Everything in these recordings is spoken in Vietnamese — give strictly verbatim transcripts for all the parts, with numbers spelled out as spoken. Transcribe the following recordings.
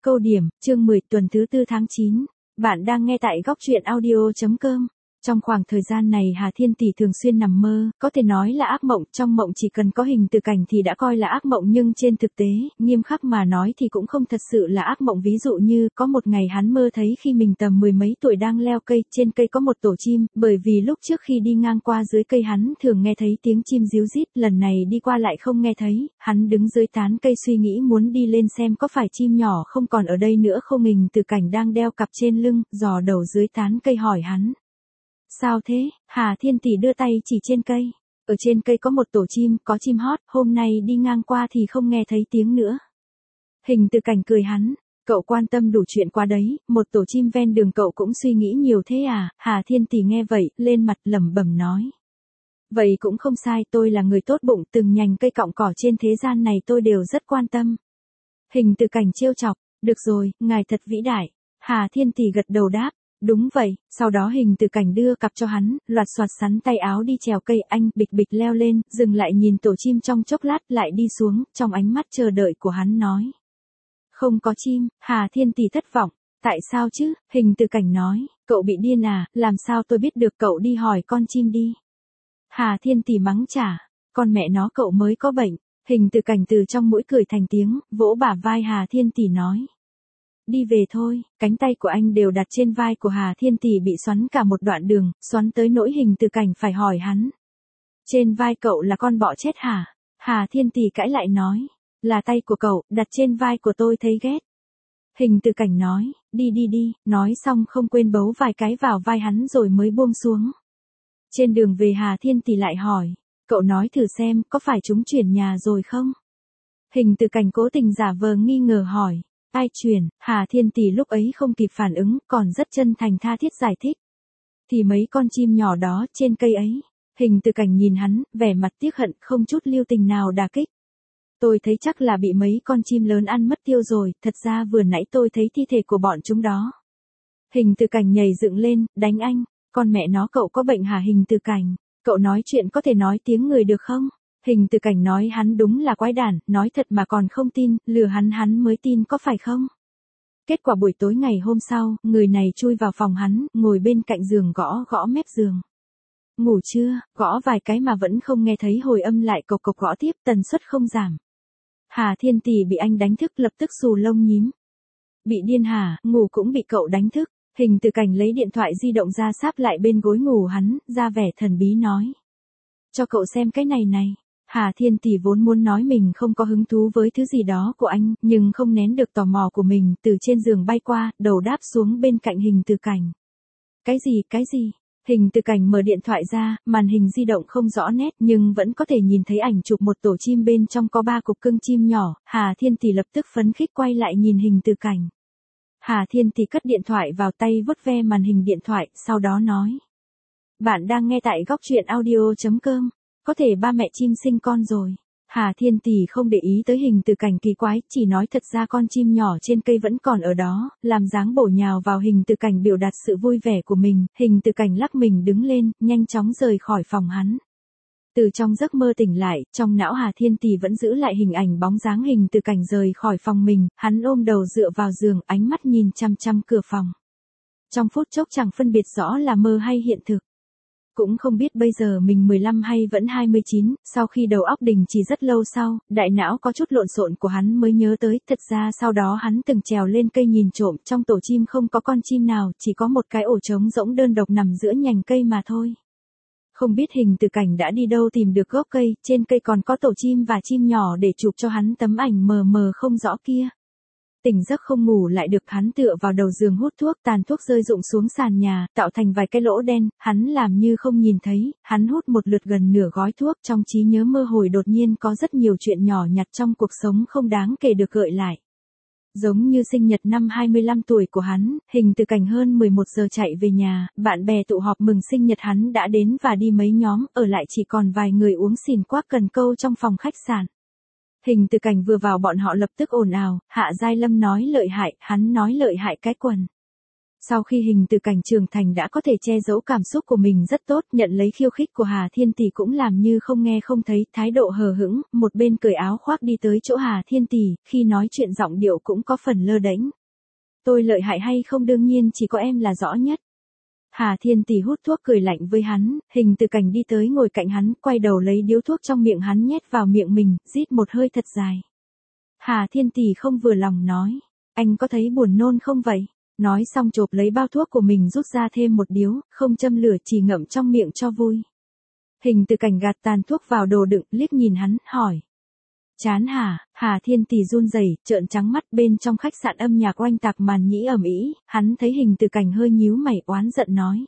Câu điểm, chương mười, tuần thứ tư tháng chín. Bạn đang nghe tại góc truyện audio.com. Trong khoảng thời gian này Hà Thiên Tỷ thường xuyên nằm mơ, có thể nói là ác mộng, trong mộng chỉ cần có hình từ cảnh thì đã coi là ác mộng nhưng trên thực tế, nghiêm khắc mà nói thì cũng không thật sự là ác mộng. Ví dụ như, có một ngày hắn mơ thấy khi mình tầm mười mấy tuổi đang leo cây, trên cây có một tổ chim, bởi vì lúc trước khi đi ngang qua dưới cây hắn thường nghe thấy tiếng chim ríu rít, lần này đi qua lại không nghe thấy, hắn đứng dưới tán cây suy nghĩ muốn đi lên xem có phải chim nhỏ không còn ở đây nữa không. Hình từ cảnh đang đeo cặp trên lưng, dò đầu dưới tán cây hỏi hắn. Sao thế? Hà Thiên Tỷ đưa tay chỉ trên cây. Ở trên cây có một tổ chim, có chim hót, hôm nay đi ngang qua thì không nghe thấy tiếng nữa. Hình từ cảnh cười hắn. Cậu quan tâm đủ chuyện qua đấy, một tổ chim ven đường cậu cũng suy nghĩ nhiều thế à? Hà Thiên Tỷ nghe vậy, lên mặt lẩm bẩm nói. Vậy cũng không sai, tôi là người tốt bụng, từng nhành cây cọng cỏ trên thế gian này tôi đều rất quan tâm. Hình từ cảnh trêu chọc. Được rồi, ngài thật vĩ đại. Hà Thiên Tỷ gật đầu đáp. Đúng vậy, sau đó hình từ cảnh đưa cặp cho hắn, loạt soạt sắn tay áo đi trèo cây, anh bịch bịch leo lên, dừng lại nhìn tổ chim trong chốc lát lại đi xuống, trong ánh mắt chờ đợi của hắn nói. Không có chim. Hà Thiên Tỷ thất vọng. Tại sao chứ? Hình từ cảnh nói, cậu bị điên à, làm sao tôi biết được, cậu đi hỏi con chim đi. Hà Thiên Tỷ mắng trả, con mẹ nó cậu mới có bệnh. Hình từ cảnh từ trong mũi cười thành tiếng, vỗ bả vai Hà Thiên Tỷ nói. Đi về thôi. Cánh tay của anh đều đặt trên vai của Hà Thiên Tỷ bị xoắn cả một đoạn đường, xoắn tới nỗi hình từ cảnh phải hỏi hắn. Trên vai cậu là con bọ chết hả? Hà Thiên Tỷ cãi lại nói. Là tay của cậu, đặt trên vai của tôi thấy ghét. Hình từ cảnh nói, đi đi đi, nói xong không quên bấu vài cái vào vai hắn rồi mới buông xuống. Trên đường về Hà Thiên Tỷ lại hỏi, cậu nói thử xem, có phải chúng chuyển nhà rồi không? Hình từ cảnh cố tình giả vờ nghi ngờ hỏi. Ai chuyển? Hà Thiên Tỷ lúc ấy không kịp phản ứng, còn rất chân thành tha thiết giải thích. Thì mấy con chim nhỏ đó trên cây ấy. Hình từ cảnh nhìn hắn, vẻ mặt tiếc hận, không chút lưu tình nào đả kích. Tôi thấy chắc là bị mấy con chim lớn ăn mất tiêu rồi, thật ra vừa nãy tôi thấy thi thể của bọn chúng đó. Hình từ cảnh nhảy dựng lên, đánh anh. Con mẹ nó cậu có bệnh hả? Hình từ cảnh, cậu nói chuyện có thể nói tiếng người được không? Hình từ cảnh nói hắn đúng là quái đản, nói thật mà còn không tin, lừa hắn hắn mới tin có phải không? Kết quả buổi tối ngày hôm sau, người này chui vào phòng hắn, ngồi bên cạnh giường gõ gõ mép giường. Ngủ chưa? Gõ vài cái mà vẫn không nghe thấy hồi âm lại cộc cộc gõ tiếp, tần suất không giảm. Hà Thiên Tỷ bị anh đánh thức lập tức xù lông nhím. Bị điên hả? Ngủ cũng bị cậu đánh thức. Hình từ cảnh lấy điện thoại di động ra sáp lại bên gối ngủ hắn, ra vẻ thần bí nói. Cho cậu xem cái này này. Hà Thiên Tỷ vốn muốn nói mình không có hứng thú với thứ gì đó của anh, nhưng không nén được tò mò của mình, từ trên giường bay qua, đầu đáp xuống bên cạnh hình từ cảnh. Cái gì, cái gì? Hình từ cảnh mở điện thoại ra, màn hình di động không rõ nét nhưng vẫn có thể nhìn thấy ảnh chụp một tổ chim bên trong có ba cục cưng chim nhỏ, Hà Thiên Tỷ lập tức phấn khích quay lại nhìn hình từ cảnh. Hà Thiên Tỷ cất điện thoại vào tay vuốt ve màn hình điện thoại, sau đó nói. Bạn đang nghe tại góc truyện audio.com. Có thể ba mẹ chim sinh con rồi. Hà Thiên Tỷ không để ý tới hình từ cảnh kỳ quái, chỉ nói thật ra con chim nhỏ trên cây vẫn còn ở đó, làm dáng bổ nhào vào hình từ cảnh biểu đạt sự vui vẻ của mình, hình từ cảnh lắc mình đứng lên, nhanh chóng rời khỏi phòng hắn. Từ trong giấc mơ tỉnh lại, trong não Hà Thiên Tỷ vẫn giữ lại hình ảnh bóng dáng hình từ cảnh rời khỏi phòng mình, hắn ôm đầu dựa vào giường, ánh mắt nhìn chăm chăm cửa phòng. Trong phút chốc chẳng phân biệt rõ là mơ hay hiện thực. Cũng không biết bây giờ mình mười lăm hay vẫn hai mươi chín, sau khi đầu óc đình chỉ rất lâu sau, đại não có chút lộn xộn của hắn mới nhớ tới, thật ra sau đó hắn từng trèo lên cây nhìn trộm, trong tổ chim không có con chim nào, chỉ có một cái ổ trống rỗng đơn độc nằm giữa nhành cây mà thôi. Không biết hình từ cảnh đã đi đâu tìm được gốc cây, trên cây còn có tổ chim và chim nhỏ để chụp cho hắn tấm ảnh mờ mờ không rõ kia. Tỉnh giấc không ngủ lại được, hắn tựa vào đầu giường hút thuốc, tàn thuốc rơi rụng xuống sàn nhà, tạo thành vài cái lỗ đen, hắn làm như không nhìn thấy, hắn hút một lượt gần nửa gói thuốc, trong trí nhớ mơ hồi đột nhiên có rất nhiều chuyện nhỏ nhặt trong cuộc sống không đáng kể được gợi lại. Giống như sinh nhật năm hai mươi lăm tuổi của hắn, hình từ cảnh hơn mười một giờ chạy về nhà, bạn bè tụ họp mừng sinh nhật hắn đã đến và đi mấy nhóm, ở lại chỉ còn vài người uống xỉn quác cần câu trong phòng khách sạn. Hình từ cảnh vừa vào bọn họ lập tức ồn ào, Hạ Giai Lâm nói lợi hại, hắn nói lợi hại cái quần. Sau khi Hình Từ Cảnh trưởng thành đã có thể che giấu cảm xúc của mình rất tốt, nhận lấy khiêu khích của Hà Thiên Tỷ cũng làm như không nghe không thấy, thái độ hờ hững, một bên cởi áo khoác đi tới chỗ Hà Thiên Tỷ, khi nói chuyện giọng điệu cũng có phần lơ đễnh. Tôi lợi hại hay không đương nhiên chỉ có em là rõ nhất. Hà Thiên Tỷ hút thuốc cười lạnh với hắn, Hình Từ Cảnh đi tới ngồi cạnh hắn, quay đầu lấy điếu thuốc trong miệng hắn nhét vào miệng mình, rít một hơi thật dài. Hà Thiên Tỷ không vừa lòng nói, anh có thấy buồn nôn không vậy? Nói xong chộp lấy bao thuốc của mình rút ra thêm một điếu, không châm lửa chỉ ngậm trong miệng cho vui. Hình Từ Cảnh gạt tàn thuốc vào đồ đựng, liếc nhìn hắn, hỏi. Chán hả? Hà Thiên Tỷ run rẩy, trợn trắng mắt. Bên trong khách sạn âm nhạc oanh tạc màn nhĩ ầm ĩ, hắn thấy Hình Từ Cảnh hơi nhíu mày oán giận nói.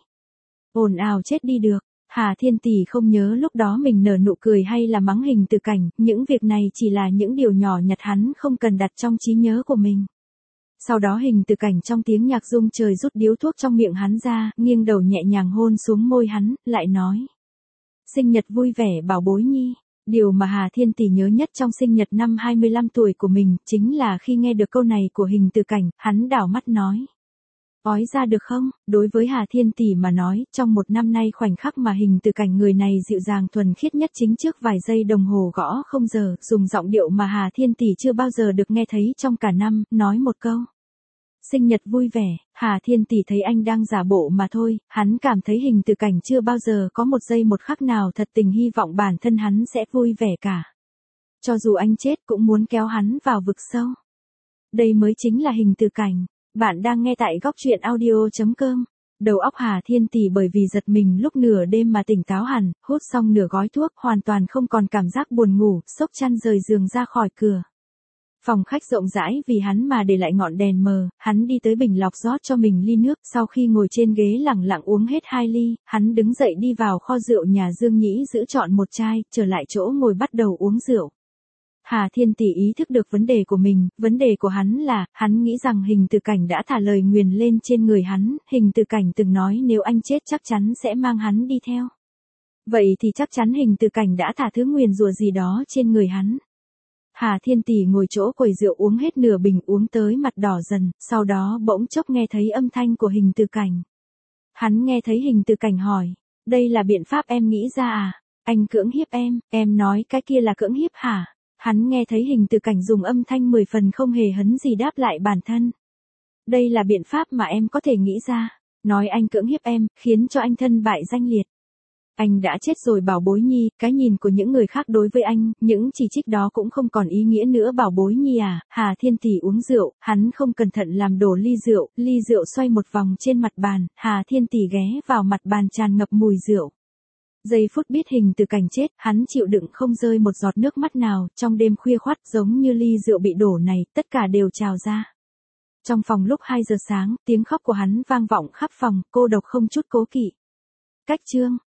Ồn ào chết đi được. Hà Thiên Tỷ không nhớ lúc đó mình nở nụ cười hay là mắng Hình Từ Cảnh, những việc này chỉ là những điều nhỏ nhặt hắn không cần đặt trong trí nhớ của mình. Sau đó Hình Từ Cảnh trong tiếng nhạc rung trời rút điếu thuốc trong miệng hắn ra, nghiêng đầu nhẹ nhàng hôn xuống môi hắn, lại nói. Sinh nhật vui vẻ bảo bối nhi. Điều mà Hà Thiên Tỷ nhớ nhất trong sinh nhật năm hai mươi lăm tuổi của mình, chính là khi nghe được câu này của Hình Từ Cảnh, hắn đảo mắt nói. Ói ra được không? Đối với Hà Thiên Tỷ mà nói, trong một năm nay khoảnh khắc mà Hình Từ Cảnh người này dịu dàng thuần khiết nhất chính trước vài giây đồng hồ gõ không giờ, dùng giọng điệu mà Hà Thiên Tỷ chưa bao giờ được nghe thấy trong cả năm, nói một câu. Sinh nhật vui vẻ. Hà Thiên Tỷ thấy anh đang giả bộ mà thôi, hắn cảm thấy Hình Từ Cảnh chưa bao giờ có một giây một khắc nào thật tình hy vọng bản thân hắn sẽ vui vẻ cả. Cho dù anh chết cũng muốn kéo hắn vào vực sâu. Đây mới chính là Hình Từ Cảnh. Bạn đang nghe tại góc truyện audio chấm com. Đầu óc Hà Thiên Tỷ bởi vì giật mình lúc nửa đêm mà tỉnh táo hẳn, hút xong nửa gói thuốc, hoàn toàn không còn cảm giác buồn ngủ, xốc chăn rời giường ra khỏi cửa. Phòng khách rộng rãi vì hắn mà để lại ngọn đèn mờ, hắn đi tới bình lọc rót cho mình ly nước, sau khi ngồi trên ghế lẳng lặng uống hết hai ly, hắn đứng dậy đi vào kho rượu nhà Dương Nhĩ giữ chọn một chai, trở lại chỗ ngồi bắt đầu uống rượu. Hà Thiên Tỷ ý thức được vấn đề của mình, vấn đề của hắn là, hắn nghĩ rằng Hình Từ Cảnh đã thả lời nguyền lên trên người hắn, Hình Từ Cảnh từng nói nếu anh chết chắc chắn sẽ mang hắn đi theo. Vậy thì chắc chắn Hình Từ Cảnh đã thả thứ nguyền rủa gì đó trên người hắn. Hà Thiên Tỷ ngồi chỗ quầy rượu uống hết nửa bình uống tới mặt đỏ dần, sau đó bỗng chốc nghe thấy âm thanh của Hình Từ Cảnh. Hắn nghe thấy Hình Từ Cảnh hỏi, đây là biện pháp em nghĩ ra à? Anh cưỡng hiếp em, em nói cái kia là cưỡng hiếp hả? Hắn nghe thấy Hình Từ Cảnh dùng âm thanh mười phần không hề hấn gì đáp lại bản thân. Đây là biện pháp mà em có thể nghĩ ra, nói anh cưỡng hiếp em, khiến cho anh thân bại danh liệt. Anh đã chết rồi bảo bối nhi, cái nhìn của những người khác đối với anh, những chỉ trích đó cũng không còn ý nghĩa nữa bảo bối nhi à. Hà Thiên Tỷ uống rượu, hắn không cẩn thận làm đổ ly rượu, ly rượu xoay một vòng trên mặt bàn, Hà Thiên Tỷ ghé vào mặt bàn tràn ngập mùi rượu. Giây phút biết Hình Từ Cảnh chết, hắn chịu đựng không rơi một giọt nước mắt nào, trong đêm khuya khoắt giống như ly rượu bị đổ này, tất cả đều trào ra. Trong phòng lúc hai giờ sáng, tiếng khóc của hắn vang vọng khắp phòng, cô độc không chút cố kỵ. Cách chương